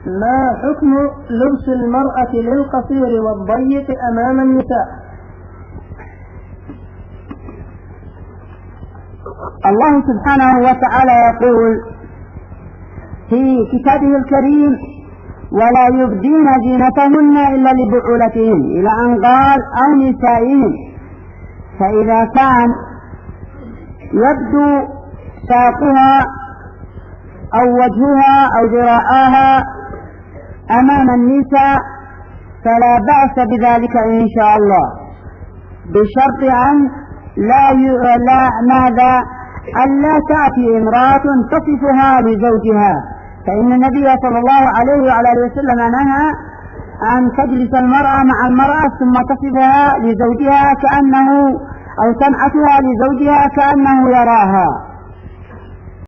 ما حكم لبس المرأة للقصير والضيق أمام النساء؟ الله سبحانه وتعالى يقول في كتابه الكريم: ولا يبدين زينتهن إلا لبعولتهن، إلى أن قال أو نسائهن. فإذا كان يبدو ساقها أو وجهها أو ذراعها أمام النساء فلا بأس بذلك إن شاء الله، بشرط أن ألا تأتي امرأة تصفها لزوجها، فإن النبي صلى الله عليه وعلى آله وسلم نهى أن تجلس المرأة مع المرأة ثم تصفها لزوجها كأنه أو تنعتها لزوجها كأنه يراها.